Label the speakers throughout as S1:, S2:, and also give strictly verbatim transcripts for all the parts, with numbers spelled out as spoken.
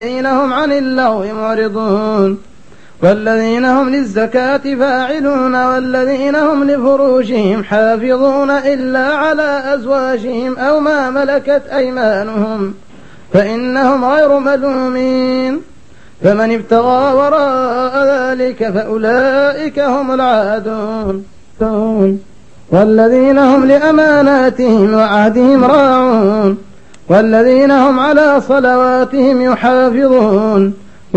S1: والذين هم عن اللغو معرضون والذين هم للزكاة فاعلون والذين هم لفروجهم حافظون إلا على أزواجهم أو ما ملكت أيمانهم فإنهم غير ملومين فمن ابتغى وراء ذلك فأولئك هم العادون والذين هم لأماناتهم وعهدهم راعون والذين هم على صلواتهم يحافظون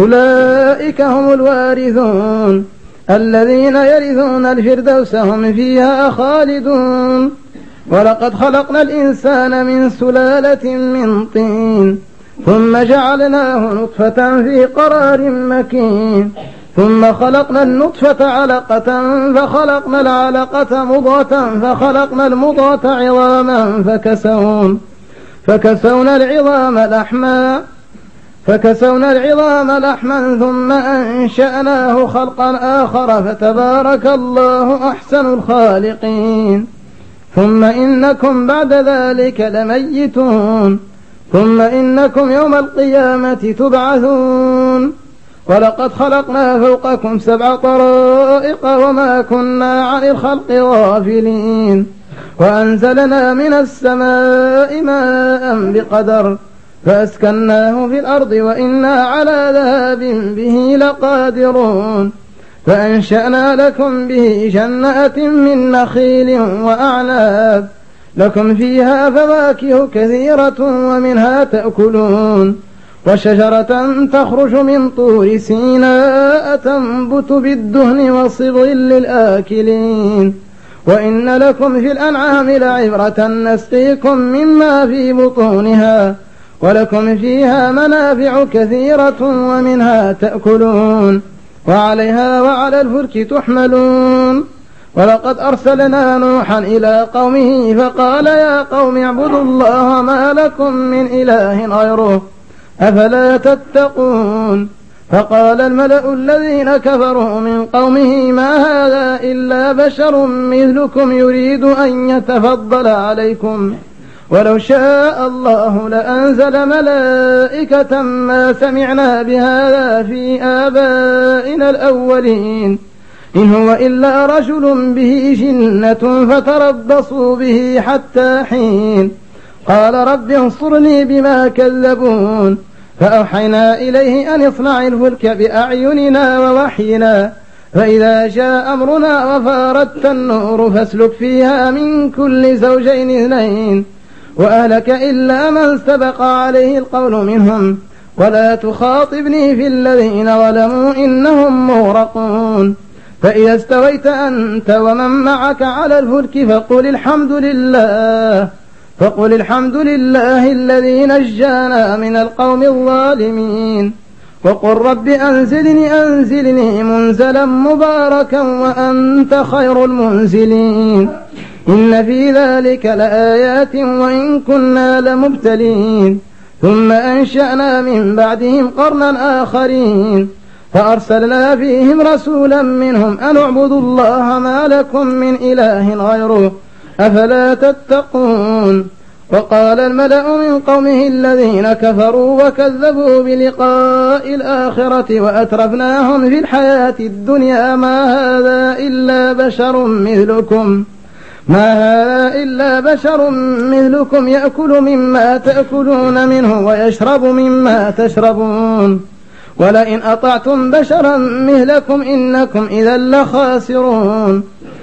S1: أولئك هم الوارثون الذين يرثون الفردوس هم فيها خالدون ولقد خلقنا الإنسان من سلالة من طين ثم جعلناه نطفة في قرار مكين ثم خلقنا النطفة علقة فخلقنا العلقة مضغة فخلقنا المضغة عظاما فكسون فكسونا العظام لحما فكسونا العظام لحما ثم أنشأناه خلقا آخر فتبارك الله أحسن الخالقين ثم إنكم بعد ذلك لميتون ثم إنكم يوم القيامة تبعثون ولقد خلقنا فوقكم سبع طرائق وما كنا عن الخلق غافلين وأنزلنا من السماء ماء بقدر فأسكناه في الأرض وإنا على ذهاب به لقادرون فأنشأنا لكم به جنات من نخيل وأعناب لكم فيها فواكه كثيرة ومنها تأكلون وشجرة تخرج من طور سيناء تنبت بالدهن وصبغ للآكلين وإن لكم في الأنعام لعبرة نسقيكم مما في بطونها ولكم فيها منافع كثيرة ومنها تأكلون وعليها وعلى الفلك تحملون ولقد أرسلنا نوحا إلى قومه فقال يا قوم اعبدوا الله ما لكم من إله غيره أفلا تتقون فقال الملأ الذين كفروا من قومه ما هذا إلا بشر مثلكم يريد أن يتفضل عليكم ولو شاء الله لأنزل ملائكة ما سمعنا بهذا في آبائنا الأولين إن هو إلا رجل به جنة فتربصوا به حتى حين قال رب انصرني بما كذبون فأوحينا إليه أن اصنع الفلك بأعيننا ووحينا فإذا جاء أمرنا وفارت النور فاسلك فيها من كل زوجين اثنين وأهلك إلا من سبق عليه القول منهم ولا تخاطبني في الذين ظلموا إنهم مغرقون فإذا استويت أنت ومن معك على الفلك فقل الحمد لله فقل الحمد لله الذي نجانا من القوم الظالمين وقل رب أنزلني أنزلني منزلا مباركا وأنت خير المنزلين إن في ذلك لآيات وإن كنا لمبتلين ثم أنشأنا من بعدهم قرنا آخرين فأرسلنا فيهم رسولا منهم أن اعبدوا الله ما لكم من إله غيره أفلا تتقون وقال الملأ من قومه الذين كفروا وكذبوا بلقاء الآخرة وأترفناهم في الحياة الدنيا ما هذا إلا بشر مثلكم ما هذا إلا بشر مثلكم يأكل مما تأكلون منه ويشرب مما تشربون ولئن أطعتم بشرا مثلكم إنكم إذا لخاسرون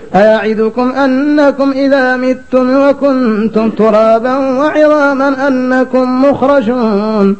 S1: أيعدكم أنكم إذا متم وكنتم ترابا وعظاما أنكم مخرجون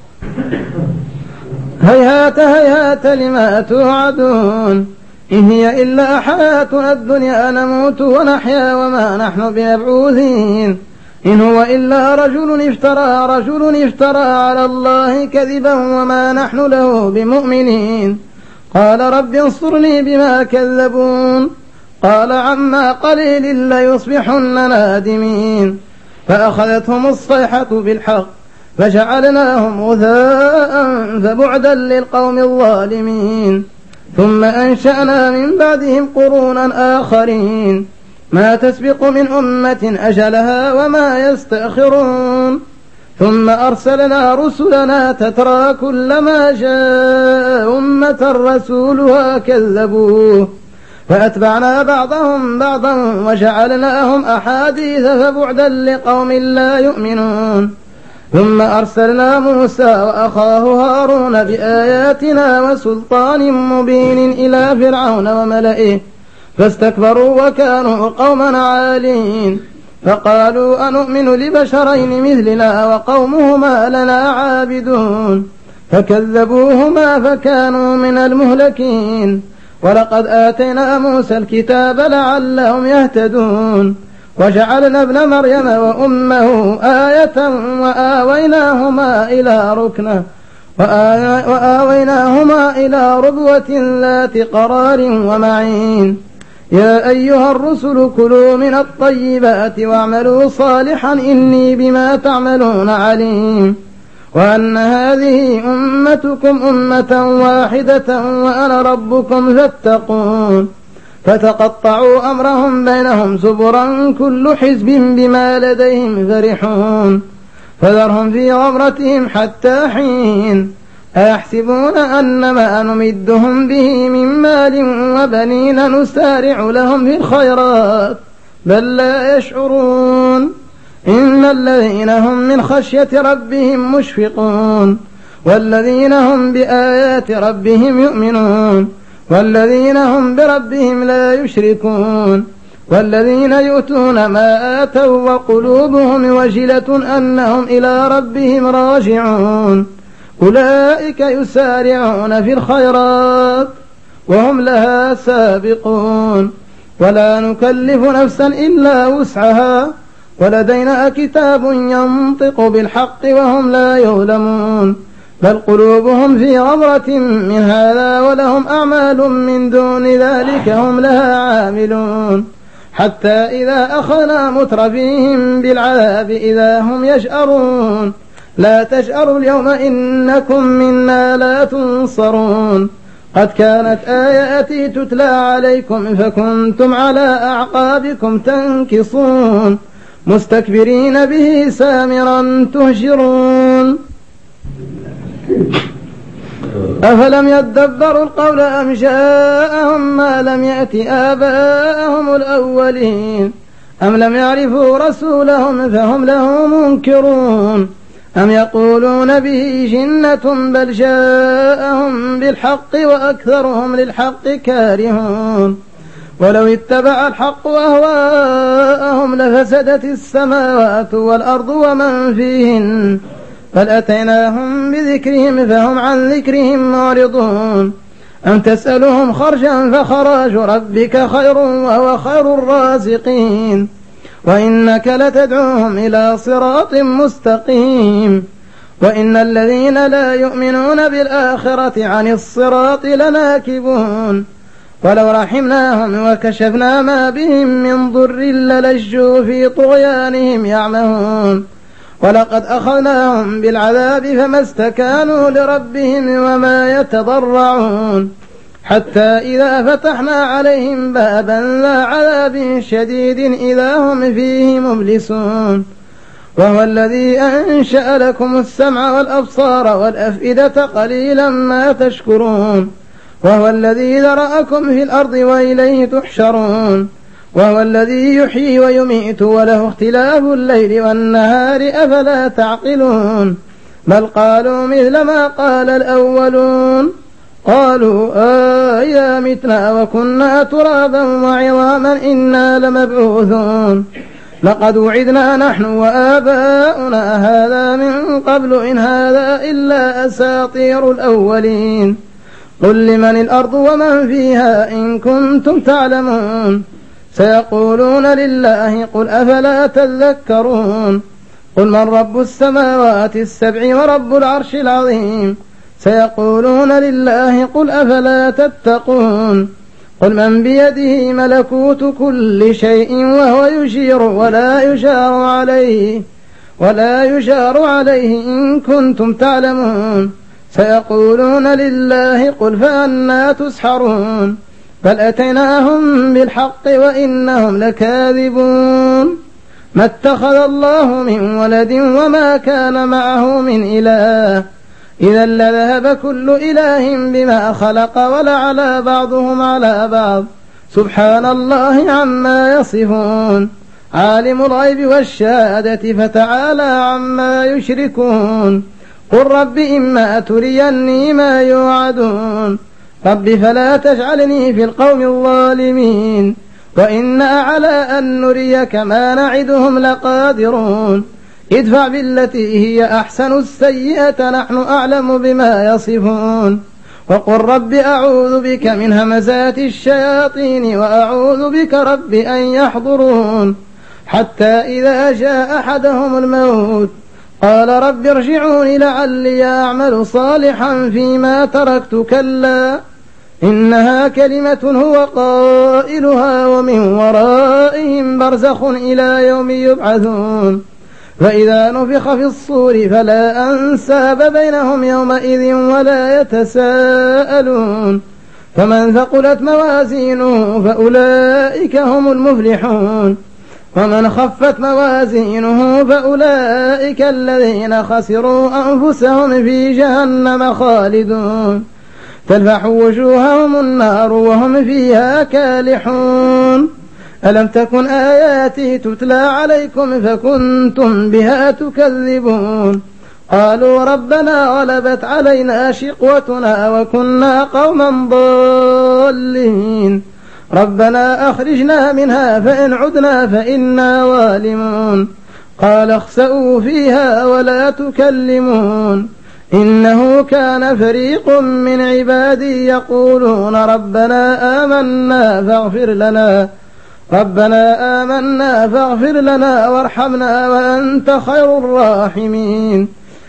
S1: هيهات هيهات لما توعدون إن هي إلا حياتنا الدنيا نموت ونحيا وما نحن بمبعوثين إن هو إلا رجل افترى رجل افترى على الله كذبا وما نحن له بمؤمنين قال رب انصرني بما كذبون قال عما قليل ليصبحن نادمين فأخذتهم الصيحة بالحق فجعلناهم غثاء فبعدا للقوم الظالمين ثم أنشأنا من بعدهم قرونا آخرين ما تسبق من أمة أجلها وما يستأخرون ثم أرسلنا رسلنا تترى كلما جاء أمة رسولها كذبوه فأتبعنا بعضهم بعضا وجعلناهم أحاديث فبعدا لقوم لا يؤمنون ثم أرسلنا موسى وأخاه هارون بآياتنا وسلطان مبين إلى فرعون وملئه فاستكبروا وكانوا قوما عالين فقالوا أنؤمن لبشرين مثلنا وقومهما لنا عابدون فكذبوهما فكانوا من المهلكين ولقد آتينا موسى الكتاب لعلهم يهتدون وجعلنا ابن مريم وأمه آية وآويناهما إلى ركنة وآويناهما إلى ربوة ذات قرار ومعين يا أيها الرسل كلوا من الطيبات واعملوا صالحا إني بما تعملون عليم وأن هذه أمتكم أمة واحدة وأنا ربكم فاتقون فتقطعوا أمرهم بينهم زبرا كل حزب بما لديهم فرحون فذرهم في غمرتهم حتى حين أيحسبون أنما نمدهم به من مال وبنين نسارع لهم في الخيرات بل لا يشعرون إن الذين هم من خشية ربهم مشفقون والذين هم بآيات ربهم يؤمنون والذين هم بربهم لا يشركون والذين يؤتون ما آتوا وقلوبهم وجلة أنهم إلى ربهم راجعون أولئك يسارعون في الخيرات وهم لها سابقون ولا نكلف نفسا إلا وسعها ولدينا كتاب ينطق بالحق وهم لا يظلمون بل قلوبهم في غمرة من هذا ولهم أعمال من دون ذلك هم لها عاملون حتى إذا أخذنا مترفيهم بالعذاب إذا هم يجأرون لا تجأروا اليوم إنكم منا لا تنصرون قد كانت آياتي تتلى عليكم فكنتم على أعقابكم تنكصون مستكبرين به سامرا تهجرون أفلم يدبروا القول أم جاءهم ما لم يأت آباءهم الأولين أم لم يعرفوا رسولهم فهم له منكرون أم يقولون به جنة بل جاءهم بالحق وأكثرهم للحق كارهون ولو اتبع الحق أهواءهم لفسدت السماوات والأرض ومن فيهن بل أتيناهم بذكرهم فهم عن ذكرهم معرضون أم تسألهم خرجا فخراج ربك خير وهو خير الرازقين وإنك لتدعوهم إلى صراط مستقيم وإن الذين لا يؤمنون بالآخرة عن الصراط لناكبون ولو رحمناهم وكشفنا ما بهم من ضر للجوا في طغيانهم يعمهون ولقد أخذناهم بالعذاب فما استكانوا لربهم وما يتضرعون حتى إذا فتحنا عليهم بابا ذا عذاب شديد إذا هم فيه مبلسون وهو الذي أنشأ لكم السمع والأبصار والأفئدة قليلا ما تشكرون وهو الذي ذرأكم في الأرض وإليه تحشرون وهو الذي يحيي ويميت وله اختلاف الليل والنهار أفلا تعقلون بل قالوا مثل ما قال الأولون قالوا أإذا متنا وكنا ترابا وعظاما إنا لمبعوثون لقد وعدنا نحن وآباؤنا هذا من قبل إن هذا إلا أساطير الأولين قل لمن الأرض ومن فيها إن كنتم تعلمون سيقولون لله قل أفلا تذكرون قل من رب السماوات السبع ورب العرش العظيم سيقولون لله قل أفلا تتقون قل من بيده ملكوت كل شيء وهو يجير ولا يجار عليه ولا يجار عليه إن كنتم تعلمون سيقولون لله قل فأنا تسحرون بل أتيناهم بالحق وإنهم لكاذبون ما اتخذ الله من ولد وما كان معه من إله إذا لذهب كل إله بما خلق ولعلى بعضهم على بعض سبحان الله عما يصفون عالم الغيب والشهادة فتعالى عما يشركون قل رب إما تريني ما يوعدون رب فلا تجعلني في القوم الظالمين وإنا على أن نريك ما نعدهم لقادرون ادفع بالتي هي أحسن السيئة نحن أعلم بما يصفون وقل رب أعوذ بك من همزات الشياطين وأعوذ بك رب أن يحضرون حتى إذا جاء أحدهم الموت قال رب ارجعون لعلي أعمل صالحا فيما تركت كلا إنها كلمة هو قائلها ومن ورائهم برزخ إلى يوم يبعثون فإذا نفخ في الصور فلا أنساب بينهم يومئذ ولا يتساءلون فمن ثقلت موازينه فأولئك هم المفلحون ومن خفت موازينه فأولئك الذين خسروا أنفسهم في جهنم خالدون تلفح وجوههم النار وهم فيها كالحون ألم تكن آياتي تتلى عليكم فكنتم بها تكذبون قالوا ربنا غلبت علينا شقوتنا وكنا قوما ضالين ربنا أخرجنا منها فإن عدنا فإنا ظالمون قال اخسئوا فيها ولا تكلمون إنه كان فريق من عبادي يقولون ربنا آمنا فاغفر لنا ربنا آمنا فاغفر لنا وارحمنا وأنت خير الراحمين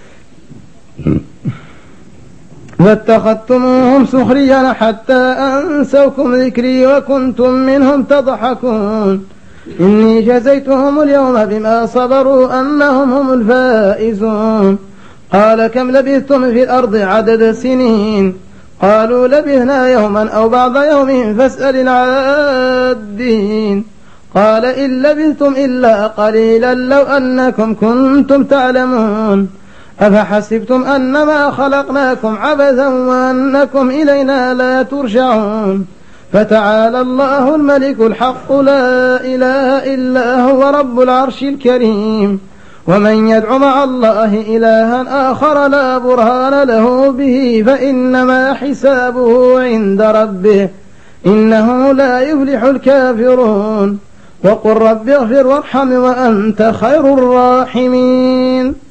S1: فاتخذتموهم سخريا حتى أنسوكم ذكري وكنتم منهم تضحكون إني جزيتهم اليوم بما صبروا أنهم هم الفائزون قال كم لبثتم في الأرض عدد سنين قالوا لبثنا يوما أو بعض يوم فاسأل العادين قال إن لبثتم إلا قليلا لو أنكم كنتم تعلمون أفحسبتم أنما خلقناكم عبثا وأنكم إلينا لا ترجعون فتعالى الله الملك الحق لا إله إلا هو رب العرش الكريم ومن يدع مع الله إلها آخر لا برهان له به فإنما حسابه عند ربه إنه لا يفلح الكافرون وقل رب اغفر وارحم وأنت خير الراحمين